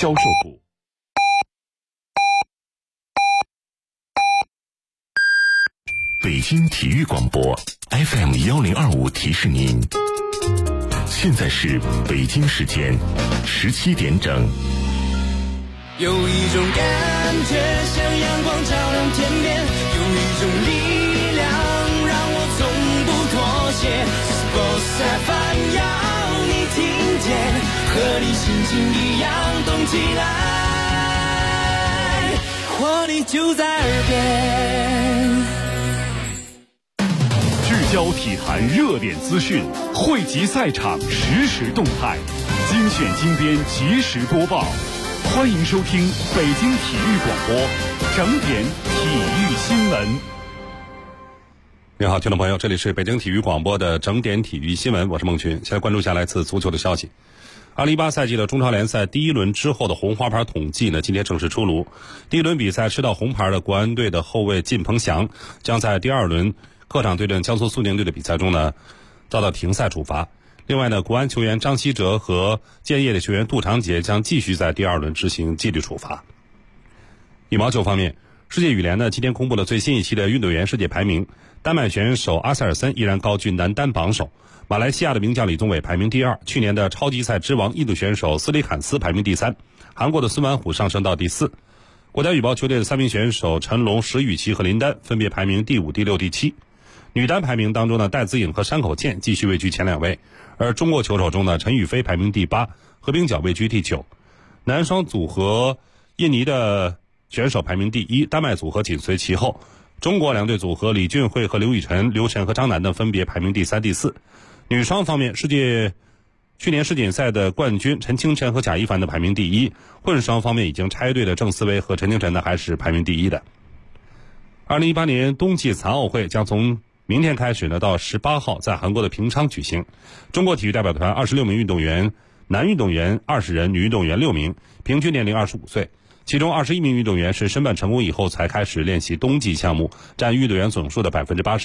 销售部。北京体育广播 FM1025提示您，现在是北京时间17点整。 有一种感觉像阳光照亮天边，有一种力量让我从不妥协。Sports FM 要你听见，和你心情一样动起来，活力就在耳边。 聚焦体坛热点资讯，汇集赛场实时动态，精选精编及时播报。欢迎收听北京体育广播整点体育新闻。 你好，听众朋友，这里是北京体育广播的整点体育新闻，我是孟群。现在关注下来自足球的消息。2018赛季的中超联赛第一轮之后的红花牌统计呢，今天正式出炉。第一轮比赛吃到红牌的国安队的后卫靳鹏翔，将在第二轮客场对阵江苏苏宁队的比赛中呢，遭到停赛处罚。另外呢，国安球员张稀哲和建业的球员杜长杰将继续在第二轮执行纪律处罚。羽毛球方面，世界羽联呢今天公布了最新一期的运动员世界排名，丹麦选手阿塞尔森依然高居男单榜首，马来西亚的名将李宗伟排名第二，去年的超级赛之王印度选手斯里坎斯排名第三，韩国的孙完虎上升到第四。国家羽毛球队的3名选手陈龙、石宇奇和林丹分别排名第5、第6、第7。女单排名当中呢，戴资颖和山口茜继续位居前2位，而中国球手中呢，陈雨菲排名第8，何冰皎位居第9。男双组合，印尼的选手排名第1，丹麦组合紧随其后。中国两队组合李俊慧和刘雨辰、刘晨和张楠呢分别排名第3、第4。女双方面，去年世锦赛的冠军陈清晨和贾一凡的排名第1，混双方面已经拆队的郑思维和陈清晨呢还是排名第1的。2018年冬季残奥会将从明天开始呢，到18号在韩国的平昌举行。中国体育代表团26名运动员，男运动员20人，女运动员6名，平均年龄25岁。其中21名运动员是申办成功以后才开始练习冬季项目，占运动员总数的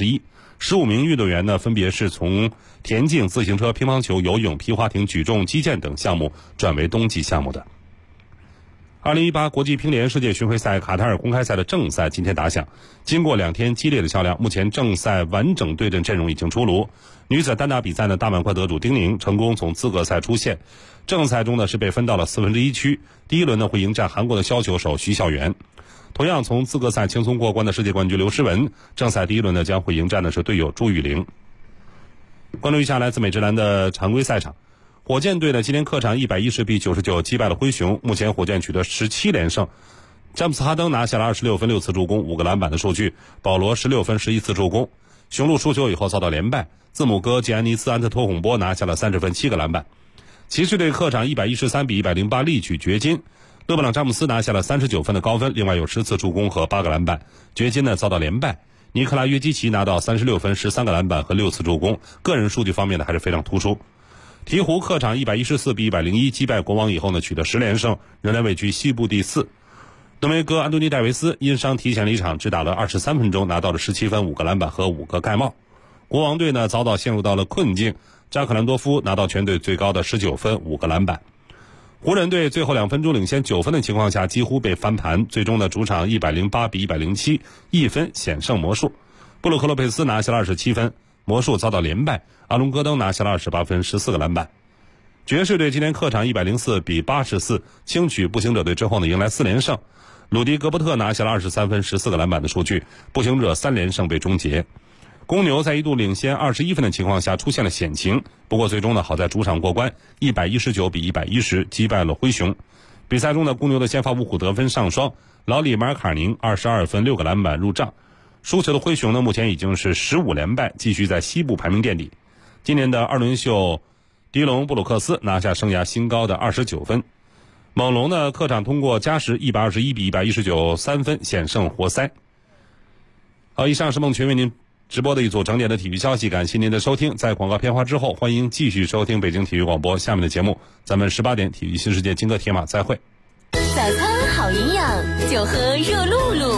81%。15名运动员呢，分别是从田径、自行车、乒乓球、游泳、皮划艇、举重、击剑等项目转为冬季项目的。2018国际乒联世界巡回赛卡塔尔公开赛的正赛今天打响，经过2天激烈的较量，目前正赛完整对阵阵容已经出炉。女子单打比赛的大满贯得主丁宁成功从资格赛出线，正赛中呢是被分到了1/4区，第一轮呢会迎战韩国的削球手徐孝元。同样从资格赛轻松过关的世界冠军刘诗雯，正赛第一轮呢将会迎战的是队友朱雨玲。关注一下来自美职篮的常规赛场。火箭队呢今天客场110比99击败了灰熊，目前火箭取得17连胜。詹姆斯哈登拿下了26分6次助攻5个篮板的数据，保罗16分11次助攻。雄鹿输球以后遭到连败，字母哥吉安尼斯安特托孔波拿下了30分7个篮板。骑士队客场113比108力取掘金，勒布朗詹姆斯拿下了39分的高分，另外有10次助攻和8个篮板。掘金呢遭到连败，尼克拉约基奇拿到36分13个篮板和6次助攻，个人数据方面呢还是非常突出。鹈鹕客场114比101击败国王以后呢，取得10连胜，仍然位居西部第4。浓眉哥安东尼戴维斯因伤提前离场，只打了23分钟，拿到了17分5个篮板和5个盖帽。国王队呢遭到陷入到了困境，扎克兰多夫拿到全队最高的19分5个篮板。湖人队最后2分钟领先9分的情况下几乎被翻盘，最终呢主场108比1071分险胜魔术。布鲁克洛佩斯拿下了27分，魔术遭到连败，阿隆戈登拿下了28分14个篮板。爵士队今天客场104比84轻取步行者队之后呢，迎来4连胜。鲁迪格伯特拿下了23分14个篮板的数据，步行者3连胜被终结。公牛在一度领先21分的情况下出现了险情，不过最终呢好在主场过关，119比110击败了灰熊。比赛中呢，公牛的先发五虎得分上双，老里马尔卡宁22分6个篮板入账。输球的灰熊呢，目前已经是15连败，继续在西部排名垫底。今年的2轮秀，迪隆布鲁克斯拿下生涯新高的29分。猛龙呢，客场通过加时121比119 3分险胜活塞。好，以上是孟群为您直播的一组整点的体育消息，感谢您的收听。在广告片花之后，欢迎继续收听北京体育广播下面的节目。咱们18点体育新世界金戈铁马再会。 早餐好营养，就喝热露露。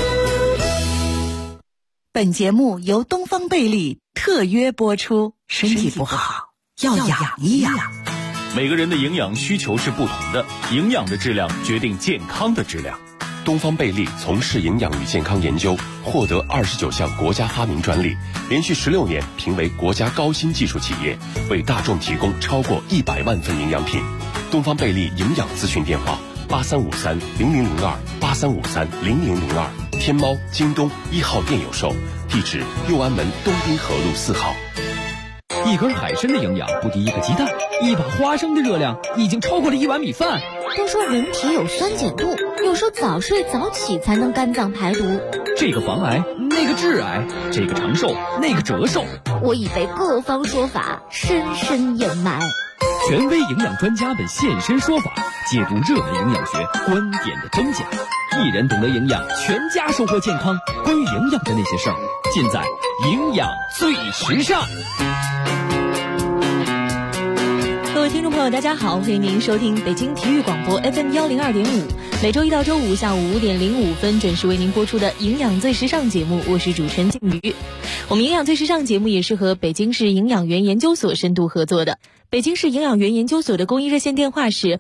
本节目由东方贝利特约播出。身体不好要养一养。 每个人的营养需求是不同的，营养的质量决定健康的质量。 东方贝利从事营养与健康研究，获得29项国家发明专利，连续16年评为国家高新技术企业，为大众提供超过100万份营养品。东方贝利营养咨询电话83530002，83530002，天猫、京东1号店有售，地址六安门东滨河路4号。 一根海参的营养不敌一个鸡蛋，一把花生的热量已经超过了1碗米饭。 都说人体有酸碱度，有时候早睡早起才能肝脏排毒。 这个防癌，那个致癌，这个长寿，那个折寿。 我已被各方说法深深掩埋。 权威营养专家们现身说法，解读热门营养学观点的真假。一人懂得营养，全家收获健康。关于营养的那些事儿，尽在营养最时尚。 各位听众朋友大家好，欢迎您收听北京体育广播 FM102.5，每周一到周五下午5点05分准时为您播出的营养最时尚节目，我是主持人静瑜。我们营养最时尚节目也是和北京市营养员研究所深度合作的。北京市营养员研究所的公益热线电话是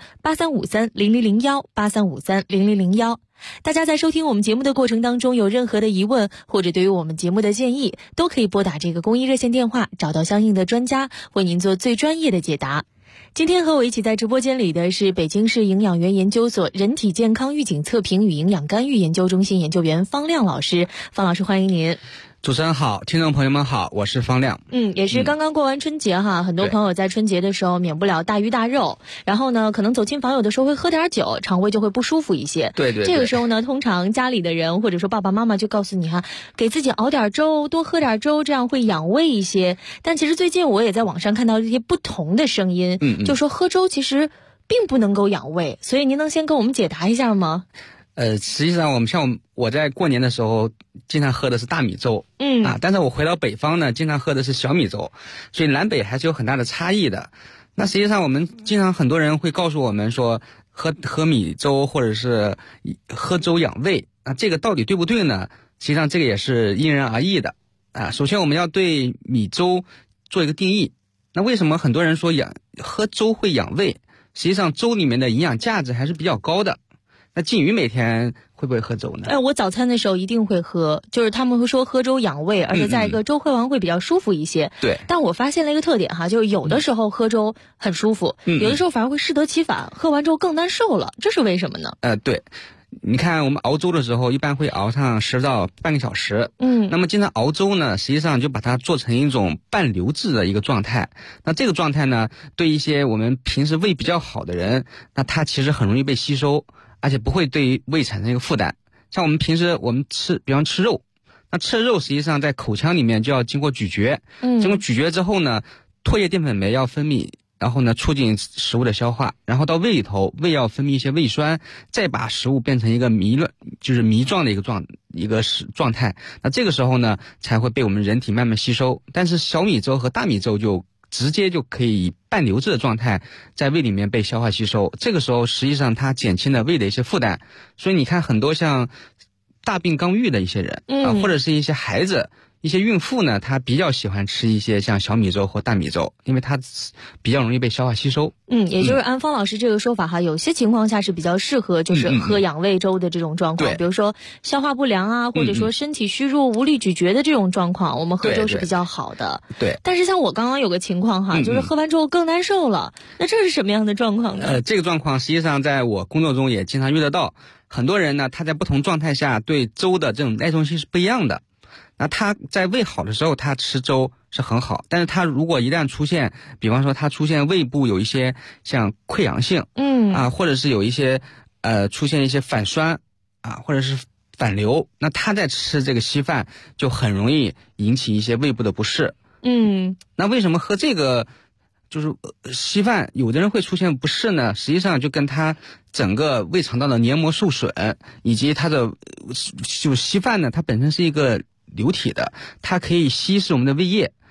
83530001，83530001。大家在收听我们节目的过程当中有任何的疑问，或者对于我们节目的建议，都可以拨打这个公益热线电话，找到相应的专家为您做最专业的解答。今天和我一起在直播间里的是北京市营养员研究所人体健康预警测评与营养干预研究中心研究员方亮老师。方老师，欢迎您。 主持人好，听众朋友们好，我是方亮。 也是刚刚过完春节哈，很多朋友在春节的时候免不了大鱼大肉，然后呢，可能走亲访友的时候会喝点酒，肠胃就会不舒服一些。 对， 这个时候呢，通常家里的人或者说爸爸妈妈就告诉你哈，给自己熬点粥，多喝点粥，这样会养胃一些。但其实最近我也在网上看到这些不同的声音，就说喝粥其实并不能够养胃，所以您能先跟我们解答一下吗？ 实际上我在过年的时候经常喝的是大米粥，但是我回到北方呢，经常喝的是小米粥，所以南北还是有很大的差异的。那实际上我们经常很多人会告诉我们说，喝米粥或者是喝粥养胃，那这个到底对不对呢？实际上这个也是因人而异的啊。首先我们要对米粥做一个定义。那为什么很多人说喝粥会养胃？实际上粥里面的营养价值还是比较高的。那静瑜每天会不会喝粥呢？ 我早餐的时候一定会喝，就是他们会说喝粥养胃，而且再一个粥喝完会比较舒服一些。 对。 但我发现了一个特点哈，就是有的时候喝粥很舒服，有的时候反而会适得其反，喝完之后更难受了，这是为什么呢？ 对。你看我们熬粥的时候一般会熬上10到半个小时。那么经常熬粥呢，实际上就把它做成一种半流质的一个状态。那这个状态呢，对一些我们平时胃比较好的人，那它其实很容易被吸收，而且不会对于胃产生一个负担。像我们平时比方吃肉，那吃肉实际上在口腔里面就要经过咀嚼，经过咀嚼之后呢，唾液淀粉酶要分泌，然后呢促进食物的消化，然后到胃里头，胃要分泌一些胃酸，再把食物变成一个糜状的一个状态。那这个时候呢，才会被我们人体慢慢吸收。但是小米粥和大米粥就直接就可以以半流质的状态在胃里面被消化吸收，这个时候实际上它减轻了胃的一些负担。所以你看很多像大病刚愈的一些人或者是一些孩子，一些孕妇呢，她比较喜欢吃一些像小米粥或大米粥，因为它比较容易被消化吸收。 也就是按方老师这个说法哈，有些情况下是比较适合就是喝养胃粥的这种状况，比如说消化不良啊，或者说身体虚弱无力咀嚼的这种状况，我们喝粥是比较好的。 对。 但是像我刚刚有个情况哈，就是喝完之后更难受了，那这是什么样的状况呢？ 这个状况实际上在我工作中也经常遇得到。很多人呢，他在不同状态下对粥的这种耐受性是不一样的。那他在胃好的时候他吃粥是很好，但是他如果一旦出现，比方说他出现胃部有一些像溃疡性，或者是有一些出现一些反酸或者是反流，那他在吃这个稀饭就很容易引起一些胃部的不适。那为什么喝这个就是稀饭有的人会出现不适呢？实际上就跟他整个胃肠道的黏膜受损，以及它的就稀饭呢，它本身是一个流体的，它可以稀释我们的胃液，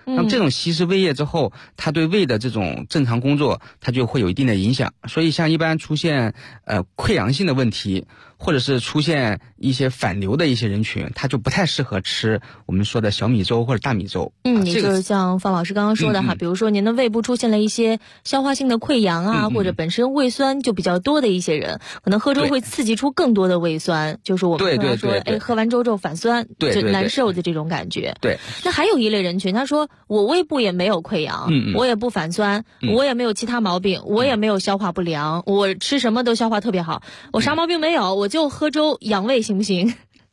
那么这种稀释胃液之后，它对胃的这种正常工作，它就会有一定的影响。所以像一般出现溃疡性的问题，或者是出现一些反流的一些人群，他就不太适合吃我们说的小米粥或者大米粥。 也就是像方老师刚刚说的哈，比如说您的胃部出现了一些消化性的溃疡啊，或者本身胃酸就比较多的一些人，可能喝粥会刺激出更多的胃酸，就是我们常说喝完粥之后反酸，就难受的这种感觉。 对。 那还有一类人群，他说我胃部也没有溃疡，我也不反酸，我也没有其他毛病，我也没有消化不良，我吃什么都消化特别好，我啥毛病没有，我就喝粥养胃行不行？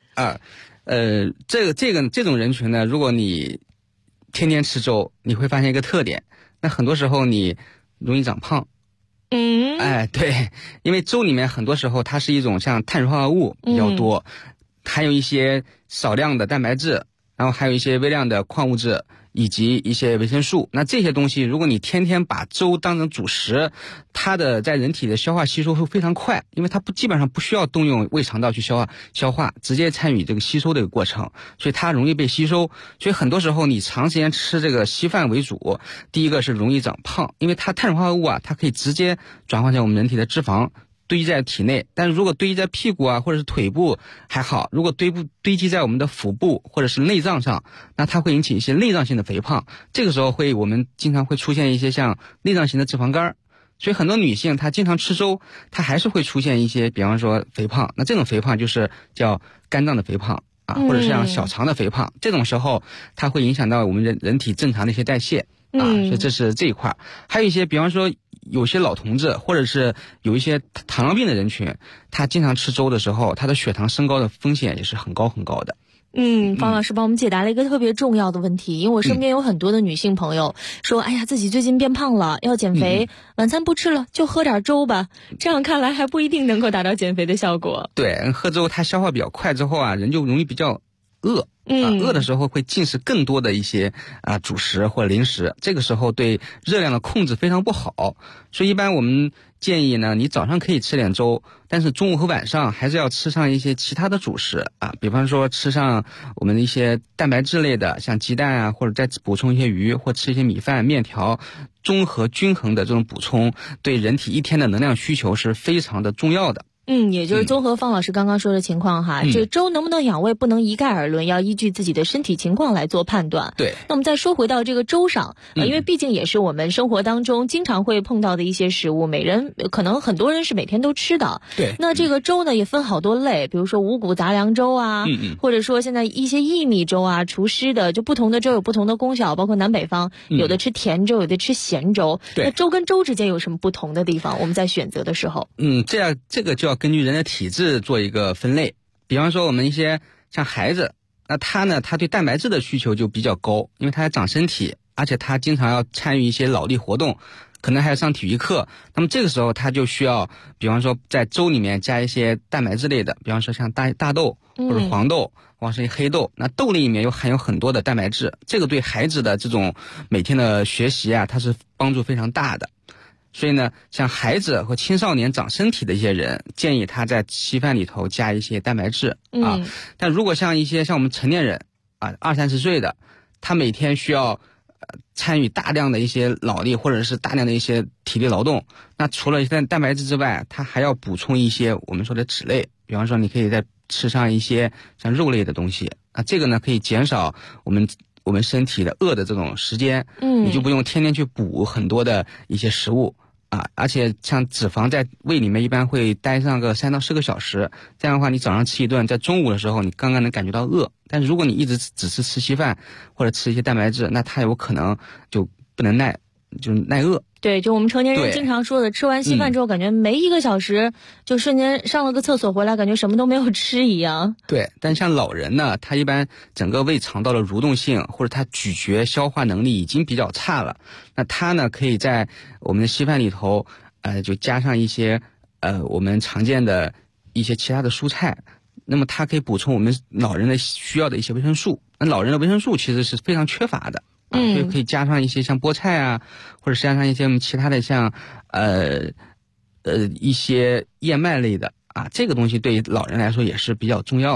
这种人群呢，如果你天天吃粥，你会发现一个特点，那很多时候你容易长胖。对，因为粥里面很多时候它是一种像碳水化合物比较多，还有一些少量的蛋白质，然后还有一些微量的矿物质以及一些维生素。那这些东西如果你天天把粥当成主食，它的在人体的消化吸收会非常快，因为它基本上不需要动用胃肠道去消化，直接参与这个吸收的一个过程，所以它容易被吸收。所以很多时候你长时间吃这个稀饭为主，第一个是容易长胖，因为它碳水化合物它可以直接转化成我们人体的脂肪堆积在体内，但是如果堆积在屁股或者是腿部还好，如果堆积在我们的腹部或者是内脏上，那它会引起一些内脏性的肥胖，这个时候我们经常会出现一些像内脏型的脂肪肝。所以很多女性她经常吃粥，她还是会出现一些比方说肥胖，那这种肥胖就是叫肝脏的肥胖或者是像小肠的肥胖，这种时候它会影响到我们人体正常的一些代谢所以这是这一块。还有一些比方说有些老同志或者是有一些糖尿病的人群，他经常吃粥的时候，他的血糖升高的风险也是很高很高的。 方老师帮我们解答了一个特别重要的问题，因为我身边有很多的女性朋友说，哎呀，自己最近变胖了，要减肥，晚餐不吃了，就喝点粥吧。这样看来还不一定能够达到减肥的效果。 对，喝粥它消化比较快之后人就容易比较饿。饿的时候会进食更多的一些主食或者零食，这个时候对热量的控制非常不好，所以一般我们建议呢，你早上可以吃点粥，但是中午和晚上还是要吃上一些其他的主食比方说吃上我们的一些蛋白质类的，像鸡蛋或者再补充一些鱼，或吃一些米饭、面条，综合均衡的这种补充，对人体一天的能量需求是非常的重要的。 也就是综合方老师刚刚说的情况哈，这粥能不能养胃不能一概而论，要依据自己的身体情况来做判断。 对。 那我们再说回到这个粥上，因为毕竟也是我们生活当中经常会碰到的一些食物，可能很多人是每天都吃的。 对。 那这个粥呢也分好多类，比如说五谷杂粮粥或者说现在一些薏米粥除湿的，就不同的粥有不同的功效，包括南北方有的吃甜粥，有的吃咸粥。 对。 那粥跟粥之间有什么不同的地方？我们在选择的时候， 这个就要根据人的体质做一个分类。比方说我们一些像孩子，那他对蛋白质的需求就比较高，因为他要长身体，而且他经常要参与一些脑力活动，可能还要上体育课，那么这个时候他就需要比方说在粥里面加一些蛋白质类的，比方说像大豆或者黄豆或者是黑豆，那豆类里面又含有很多的蛋白质，这个对孩子的这种每天的学习它是帮助非常大的。所以呢，像孩子和青少年长身体的一些人，建议他在稀饭里头加一些蛋白质但如果像我们成年人20-30岁的，他每天需要参与大量的一些脑力或者是大量的一些体力劳动，那除了蛋白质之外，他还要补充一些我们说的脂类，比方说你可以再吃上一些像肉类的东西这个呢可以减少我们身体的饿的这种时间，你就不用天天去补很多的一些食物而且像脂肪在胃里面一般会待上个3到4个小时，这样的话你早上吃一顿，在中午的时候你刚刚能感觉到饿，但是如果你一直只是吃稀饭或者吃一些蛋白质，那它有可能就不能耐饿。 对，就我们成年人经常说的，吃完稀饭之后感觉没1个小时就瞬间上了个厕所回来，感觉什么都没有吃一样。 对，但像老人呢，他一般整个胃肠道的蠕动性或者他咀嚼消化能力已经比较差了，那他呢可以在我们的稀饭里头就加上一些我们常见的一些其他的蔬菜，那么它可以补充我们老人的需要的一些维生素。那老人的维生素其实是非常缺乏的所以可以加上一些像菠菜或者加上一些我们其他的像一些燕麦类的这个东西对于老人来说也是比较重要的。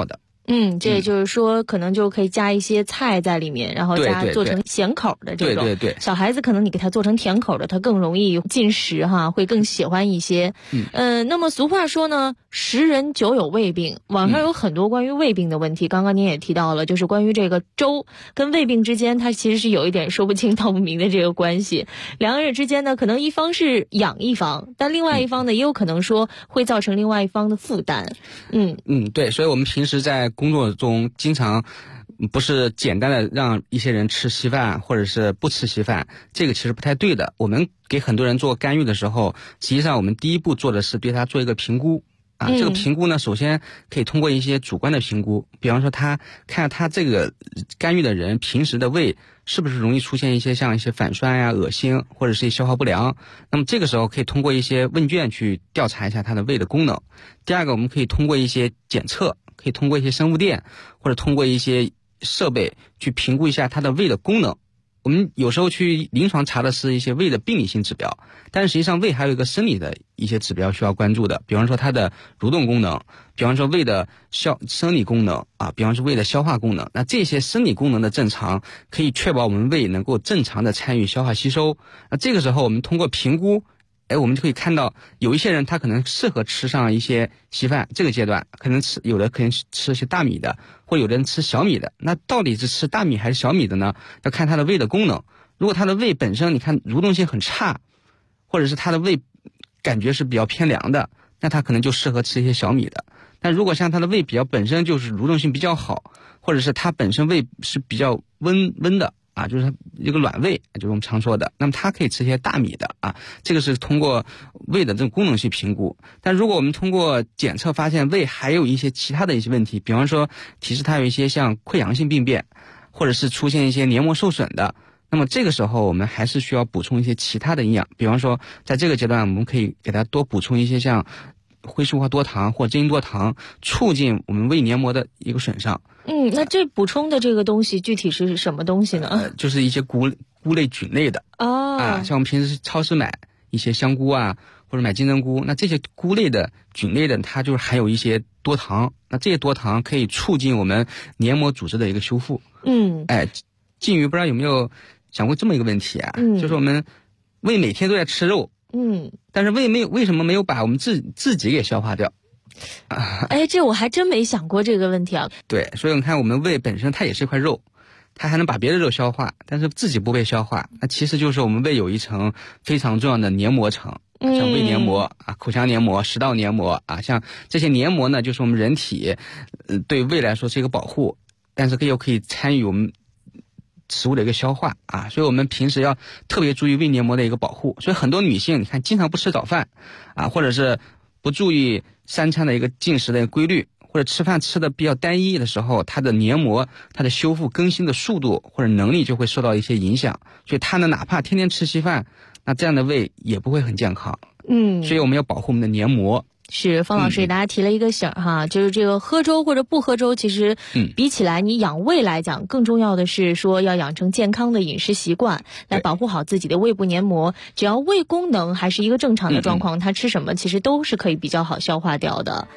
这也就是说可能就可以加一些菜在里面，然后做成咸口的这种。 对， 小孩子可能你给他做成甜口的，他更容易进食哈，会更喜欢一些。那么俗话说呢，10人9有胃病，网上有很多关于胃病的问题。刚刚您也提到了，就是关于这个粥跟胃病之间，它其实是有一点说不清道不明的这个关系。两个人之间呢，可能一方是养一方，但另外一方呢，也有可能说会造成另外一方的负担。 对，所以我们平时在工作中经常不是简单的让一些人吃稀饭或者是不吃稀饭，这个其实不太对的。我们给很多人做干预的时候，实际上我们第一步做的是对他做一个评估。这个评估呢，首先可以通过一些主观的评估，比方说他看他这个干预的人平时的胃是不是容易出现一些像一些反酸呀、恶心或者是消化不良，那么这个时候可以通过一些问卷去调查一下他的胃的功能。第二个，我们可以通过一些检测，可以通过一些生物电或者通过一些设备去评估一下他的胃的功能。我们有时候去临床查的是一些胃的病理性指标，但是实际上胃还有一个生理的一些指标需要关注的，比方说它的蠕动功能，比方说胃的生理功能比方说胃的消化功能。那这些生理功能的正常可以确保我们胃能够正常的参与消化吸收。那这个时候我们通过评估，我们就可以看到有一些人他可能适合吃上一些稀饭，这个阶段可能有的可能吃一些大米的，或有的人吃小米的。那到底是吃大米还是小米的呢？要看他的胃的功能。如果他的胃本身你看蠕动性很差，或者是他的胃感觉是比较偏凉的，那他可能就适合吃一些小米的。但如果像他的胃本身就是蠕动性比较好，或者是他本身胃是比较温的就是一个软胃，就是我们常说的，那么它可以吃一些大米的这个是通过胃的这种功能去评估。但如果我们通过检测发现胃还有一些其他的一些问题，比方说提示它有一些像溃疡性病变，或者是出现一些黏膜受损的，那么这个时候我们还是需要补充一些其他的营养。比方说在这个阶段我们可以给它多补充一些像灰树化多糖或真多糖，促进我们胃黏膜的一个损伤。 那这补充的这个东西具体是什么东西呢？ 就是一些菇类菌类的像我们平时超市买一些香菇或者买金针菇，那这些菇类的菌类的它就是含有一些多糖，那这些多糖可以促进我们黏膜组织的一个修复。静瑜不知道有没有想过这么一个问题就是我们胃每天都在吃肉，但是胃为什么没有把我们自己给消化掉？ 这我还真没想过这个问题对，所以你看我们胃本身它也是一块肉，它还能把别的肉消化，但是自己不被消化，那其实就是我们胃有一层非常重要的黏膜层，像胃黏膜口腔黏膜、食道黏膜像这些黏膜呢，就是我们人体对胃来说是一个保护，但是又可以参与我们食物的一个消化所以我们平时要特别注意胃黏膜的一个保护。所以很多女性你看经常不吃早饭或者是不注意3餐的一个进食的一个规律，或者吃饭吃的比较单一的时候，它的黏膜它的修复更新的速度或者能力就会受到一些影响。所以它呢哪怕天天吃稀饭，那这样的胃也不会很健康。所以我们要保护我们的黏膜。 是，方老师给大家提了一个醒就是这个喝粥或者不喝粥，其实比起来你养胃来讲，更重要的是说要养成健康的饮食习惯，来保护好自己的胃部黏膜。只要胃功能还是一个正常的状况，它吃什么其实都是可以比较好消化掉的。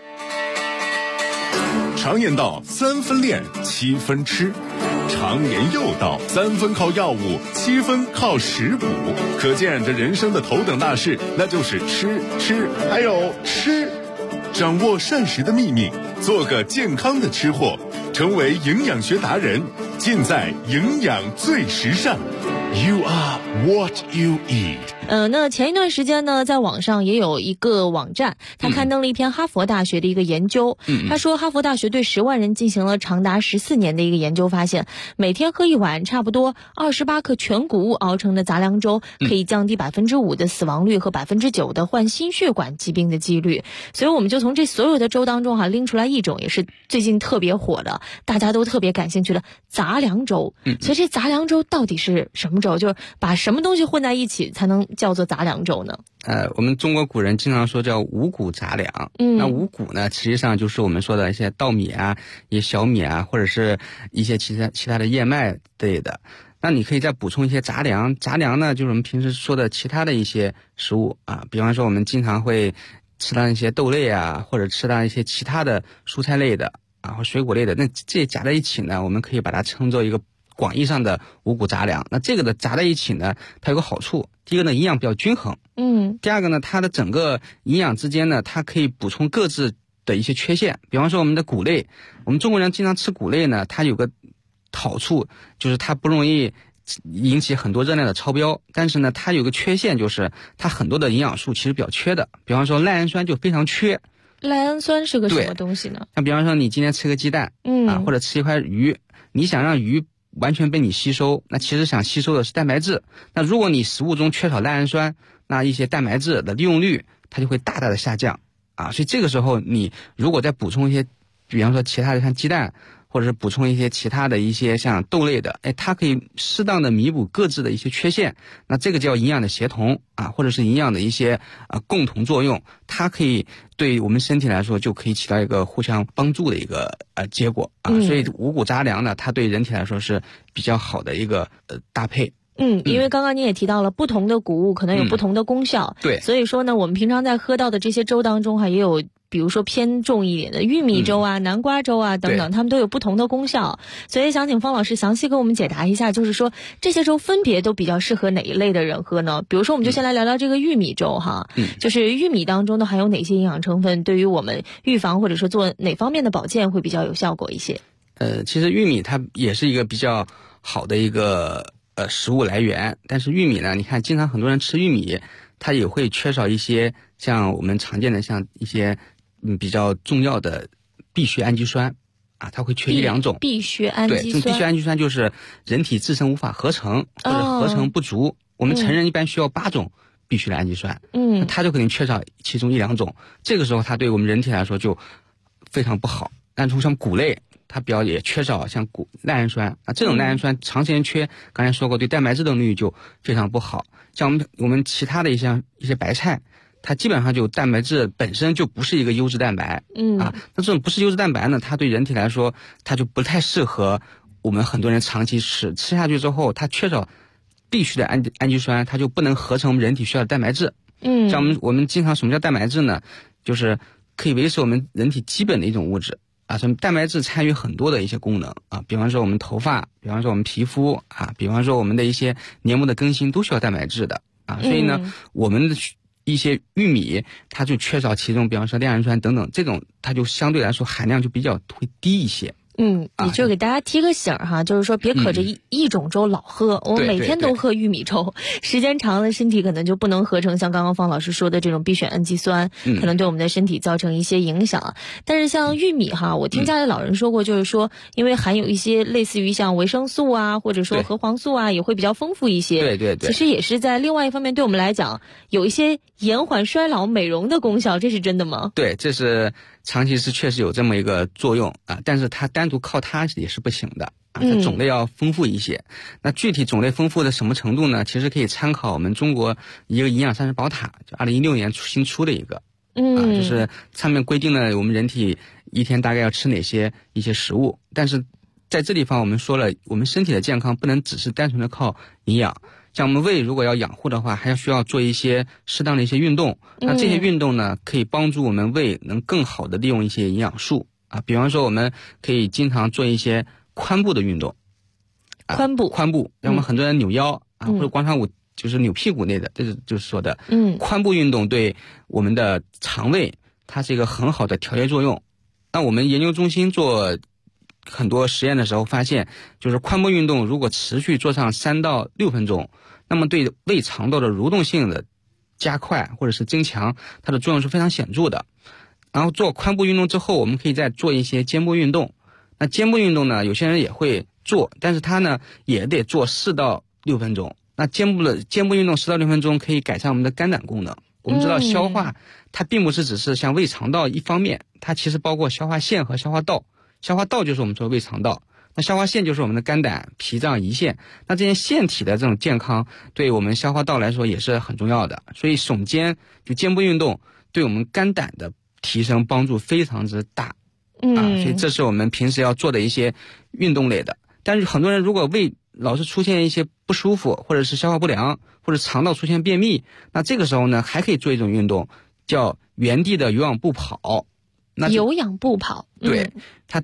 常言道3分练7分吃，常言又道3分靠药物7分靠食补，可见这人生的头等大事那就是吃还有吃。掌握膳食的秘密，做个健康的吃货，成为营养学达人，尽在营养最时尚。 You are what you eat。 那前一段时间呢，在网上也有一个网站，他刊登了一篇哈佛大学的一个研究。他说，哈佛大学对10万人进行了长达14年的一个研究，发现每天喝一碗差不多28克全谷物熬成的杂粮粥，可以降低5%的死亡率和9%的患心血管疾病的几率。所以我们就从这所有的粥当中拎出来一种，也是最近特别火的，大家都特别感兴趣的杂粮粥。所以这杂粮粥到底是什么粥？就是把什么东西混在一起才能叫做杂粮粥呢？ 我们中国古人经常说叫五谷杂粮。那五谷呢，实际上就是我们说的一些稻米一些小米或者是一些其他的燕麦类的。那你可以再补充一些杂粮。杂粮呢，就是我们平时说的其他的一些食物比方说我们经常会吃到一些豆类或者吃到一些其他的蔬菜类的啊或水果类的，那这加在一起呢，我们可以把它称作一个广义上的五谷杂粮。那这个的杂在一起呢，它有个好处，第一个呢，营养比较均衡，第二个呢，它的整个营养之间呢，它可以补充各自的一些缺陷。比方说我们的谷类，我们中国人经常吃谷类呢，它有个好处就是它不容易引起很多热量的超标，但是呢，它有个缺陷，就是它很多的营养素其实比较缺的。比方说赖氨酸就非常缺。 赖氨酸是个什么东西呢？ 像比方说你今天吃个鸡蛋，或者吃一块鱼，你想让鱼完全被你吸收，那其实想吸收的是蛋白质。那如果你食物中缺少赖氨酸，那一些蛋白质的利用率它就会大大的下降啊。所以这个时候你如果再补充一些，比方说其他的像鸡蛋，或者是补充一些其他的一些像豆类的，它可以适当的弥补各自的一些缺陷。那这个叫营养的协同啊，或者是营养的一些共同作用，它可以对我们身体来说就可以起到一个互相帮助的一个结果啊。所以五谷杂粮呢，它对人体来说是比较好的一个搭配。 因为刚刚你也提到了不同的谷物可能有不同的功效， 对， 所以说呢，我们平常在喝到的这些粥当中也有比如说偏重一点的玉米粥啊、南瓜粥啊等等，它们都有不同的功效，所以想请方老师详细给我们解答一下，就是说这些粥分别都比较适合哪一类的人喝呢？比如说我们就先来聊聊这个玉米粥哈，就是玉米当中都含有哪些营养成分，对于我们预防或者说做哪方面的保健会比较有效果一些？ 其实玉米它也是一个比较好的一个食物来源，但是玉米呢，你看经常很多人吃玉米，它也会缺少一些像我们常见的像一些比较重要的必需氨基酸啊，它会缺一两种。 必需氨基酸， 对，这种必需氨基酸就是人体自身无法合成或者合成不足。我们成人一般需要8种必需的氨基酸，它就可能缺少其中1、2种，这个时候它对我们人体来说就非常不好。但是像谷类，它比较也缺少像赖氨酸啊，这种赖氨酸长时间缺，刚才说过对蛋白质的率就非常不好。像我们其他的一些白菜，它基本上就蛋白质本身就不是一个优质蛋白，那这种不是优质蛋白呢，它对人体来说它就不太适合我们很多人长期吃下去之后，它缺少必须的氨基酸，它就不能合成我们人体需要的蛋白质。像我们经常什么叫蛋白质呢？就是可以维持我们人体基本的一种物质啊。什么蛋白质参与很多的一些功能啊，比方说我们头发，比方说我们皮肤啊，比方说我们的一些黏膜的更新都需要蛋白质的啊。所以呢，我们的一些玉米它就缺少其中，比方说赖氨酸等等，这种它就相对来说含量就比较会低一些。 也就给大家提个醒哈，就是说别可着一种粥老喝，我们每天都喝玉米粥，时间长了身体可能就不能合成像刚刚方老师说的这种必需氨基酸，可能对我们的身体造成一些影响。但是像玉米哈，我听家里老人说过，就是说因为含有一些类似于像维生素啊，或者说核黄素啊，也会比较丰富一些。对，其实也是在另外一方面对我们来讲有一些延缓衰老、美容的功效，这是真的吗？ 对，这是长期是确实有这么一个作用啊，但是它单独靠它也是不行的啊，它种类要丰富一些。那具体种类丰富的什么程度呢？其实可以参考我们中国一个营养膳食宝塔，就2016年新出的一个，就是上面规定了我们人体一天大概要吃哪些一些食物。但是在这地方我们说了，我们身体的健康不能只是单纯的靠营养。像我们胃如果要养护的话，还需要做一些适当的一些运动。那这些运动呢，可以帮助我们胃能更好的利用一些营养素啊。比方说，我们可以经常做一些髋部的运动。 髋部，让我们很多人扭腰啊，或者广场舞就是扭屁股类的，这是就是说的。髋部运动对我们的肠胃它是一个很好的调节作用。那我们研究中心做很多实验的时候发现，就是髋部运动如果持续做上3到6分钟，那么对胃肠道的蠕动性的加快或者是增强，它的作用是非常显著的。然后做髋部运动之后，我们可以再做一些肩部运动。那肩部运动呢，有些人也会做，但是它呢也得做4到6分钟。那肩部运动4到6分钟可以改善我们的肝胆功能。我们知道消化它并不是只是像胃肠道一方面，它其实包括消化腺和消化道。消化道就是我们说的胃肠道，那消化腺就是我们的肝胆、脾脏、胰腺。那这些腺体的这种健康，对我们消化道来说也是很重要的。所以耸肩就肩部运动，对我们肝胆的提升帮助非常之大。所以这是我们平时要做的一些运动类的。但是很多人如果胃老是出现一些不舒服，或者是消化不良，或者肠道出现便秘，那这个时候呢，还可以做一种运动，叫原地的有氧步跑。 有氧步跑， 对，它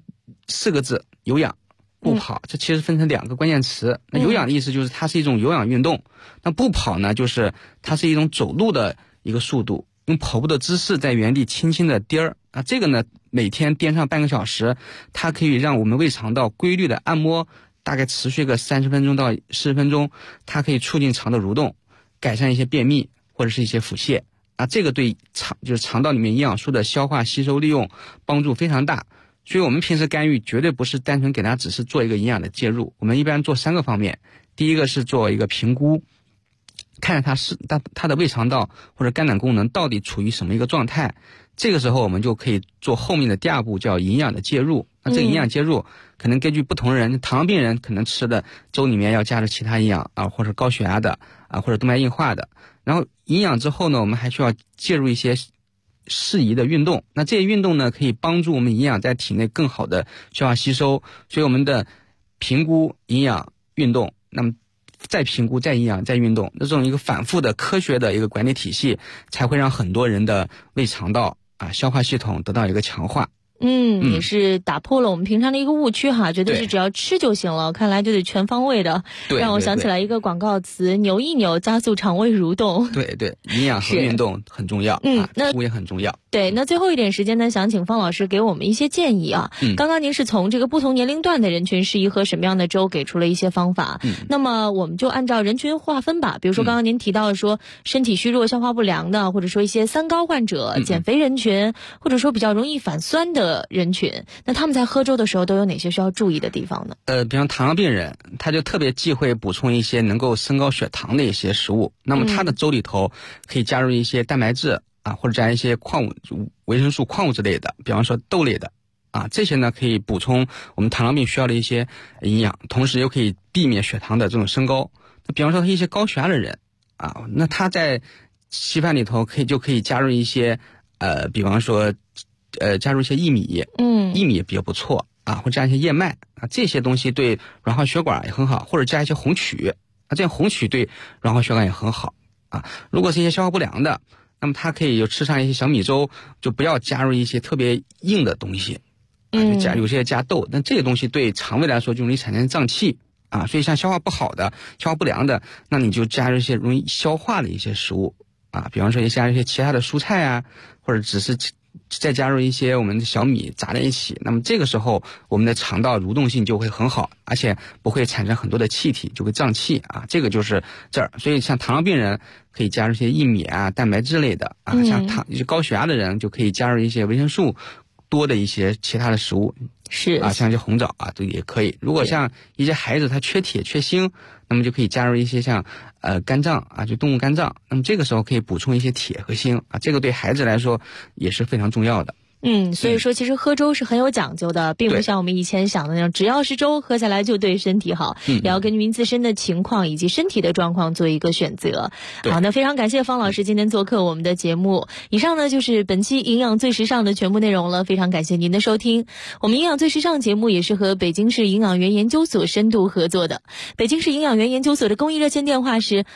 4个字，有氧。步跑，这其实分成2个关键词。那有氧的意思就是它是一种有氧运动，那步跑呢，就是它是一种走路的一个速度，用跑步的姿势在原地轻轻的颠儿。啊，这个呢，每天颠上半个小时，它可以让我们胃肠道规律的按摩，大概持续个30分钟到40分钟，它可以促进肠的蠕动，改善一些便秘或者是一些腹泻。啊，这个对就是肠道里面营养素的消化、吸收、利用帮助非常大。所以我们平时干预绝对不是单纯给它只是做一个营养的介入，我们一般做3个方面。第一个是做一个评估，看它的胃肠道或者肝胆功能到底处于什么一个状态，这个时候我们就可以做后面的第2步，叫营养的介入。那这个营养介入可能根据不同人，糖尿病人可能吃的粥里面要加入其他营养啊，或者高血压的啊，或者动脉硬化的。然后营养之后呢，我们还需要介入一些适宜的运动，那这些运动呢，可以帮助我们营养在体内更好的消化吸收。所以我们的评估、营养、运动，那么再评估、再营养、再运动，这种一个反复的科学的一个管理体系，才会让很多人的胃肠道啊、消化系统得到一个强化。 也是打破了我们平常的一个误区哈，觉得是只要吃就行了，看来就得全方位的。 对， 让我想起来一个广告词：扭一扭，加速肠胃蠕动。 对对，营养和运动很重要，那食物也很重要。 对，那最后一点时间呢，想请方老师给我们一些建议啊。刚刚您是从这个不同年龄段的人群适宜喝什么样的粥给出了一些方法。那么我们就按照人群划分吧，比如说刚刚您提到的说身体虚弱、消化不良的，或者说一些3高患者、减肥人群，或者说比较容易反酸的人群，那他们在喝粥的时候都有哪些需要注意的地方呢？ 比方糖尿病人，他就特别忌讳补充一些能够升高血糖的一些食物。那么他的粥里头可以加入一些蛋白质啊，或者加一些维生素、矿物之类的，比方说豆类的啊，这些呢可以补充我们糖尿病需要的一些营养，同时又可以避免血糖的这种升高。那比方说一些高血压的人啊，那他在稀饭里头就可以加入一些比方说加入一些薏米，薏米也比较不错啊，或者加一些燕麦啊，这些东西对软化血管也很好，或者加一些红曲啊，这样红曲对软化血管也很好啊。如果是一些消化不良的，那么它可以就吃上一些小米粥，就不要加入一些特别硬的东西啊，就有些加豆，但这些东西对肠胃来说就容易产生胀气啊，所以像消化不好的、消化不良的，那你就加入一些容易消化的一些食物啊，比方说加入一些其他的蔬菜啊，或者只是再加入一些我们的小米炸在一起，那么这个时候我们的肠道蠕动性就会很好，而且不会产生很多的气体，就会胀气啊。这个就是这儿，所以像糖尿病人可以加入一些薏米啊、蛋白质类的啊，像高血压的人就可以加入一些维生素多的一些其他的食物， 是啊，像一些红枣啊，这也可以。如果像一些孩子他缺铁缺锌，那么就可以加入一些像肝脏啊，就动物肝脏，那么这个时候可以补充一些铁和锌啊，这个对孩子来说也是非常重要的。 所以说其实喝粥是很有讲究的，并不像我们以前想的那种只要是粥喝下来就对身体好，也要根据您自身的情况以及身体的状况做一个选择。好，那非常感谢方老师今天做客我们的节目。以上呢就是本期营养最时尚的全部内容了，非常感谢您的收听。我们营养最时尚节目也是和北京市营养员研究所深度合作的。北京市营养员研究所的公益热线电话是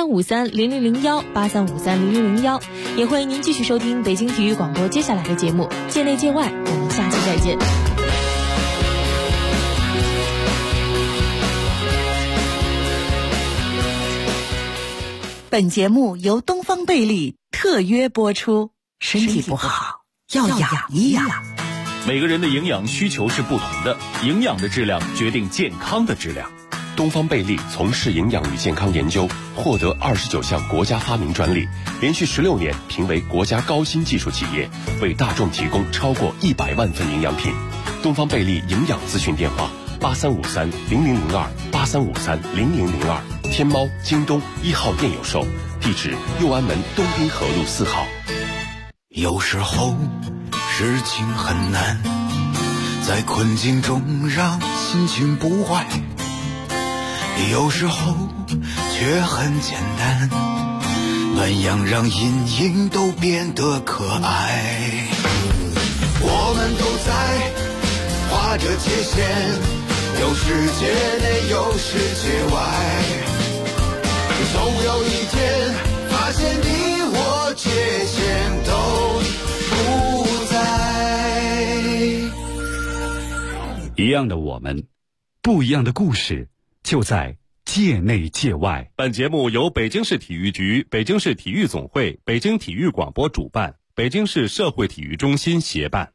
83530001 83530001，也欢迎您继续收听北京体育广播接下来的节目，界内界外，我们下期再见。 本节目由东方贝利特约播出。身体不好要养一养。 每个人的营养需求是不同的，营养的质量决定健康的质量。 东方贝利从事营养与健康研究，获得29项国家发明专利，连续16年评为国家高新技术企业，为大众提供超过100万份营养品。东方贝利营养咨询电话：83530002 83530002，天猫、京东1号店有售，地址右安门东滨河路4号。 有时候事情很难，在困境中让心情不坏，有时候却很简单，暖阳让阴影都变得可爱。我们都在画着界限，有世界内有世界外，总有一天发现你我界限都不在。 一样的我们，不一样的故事，就在界内界外。 本节目由北京市体育局、北京市体育总会、北京体育广播主办，北京市社会体育中心协办。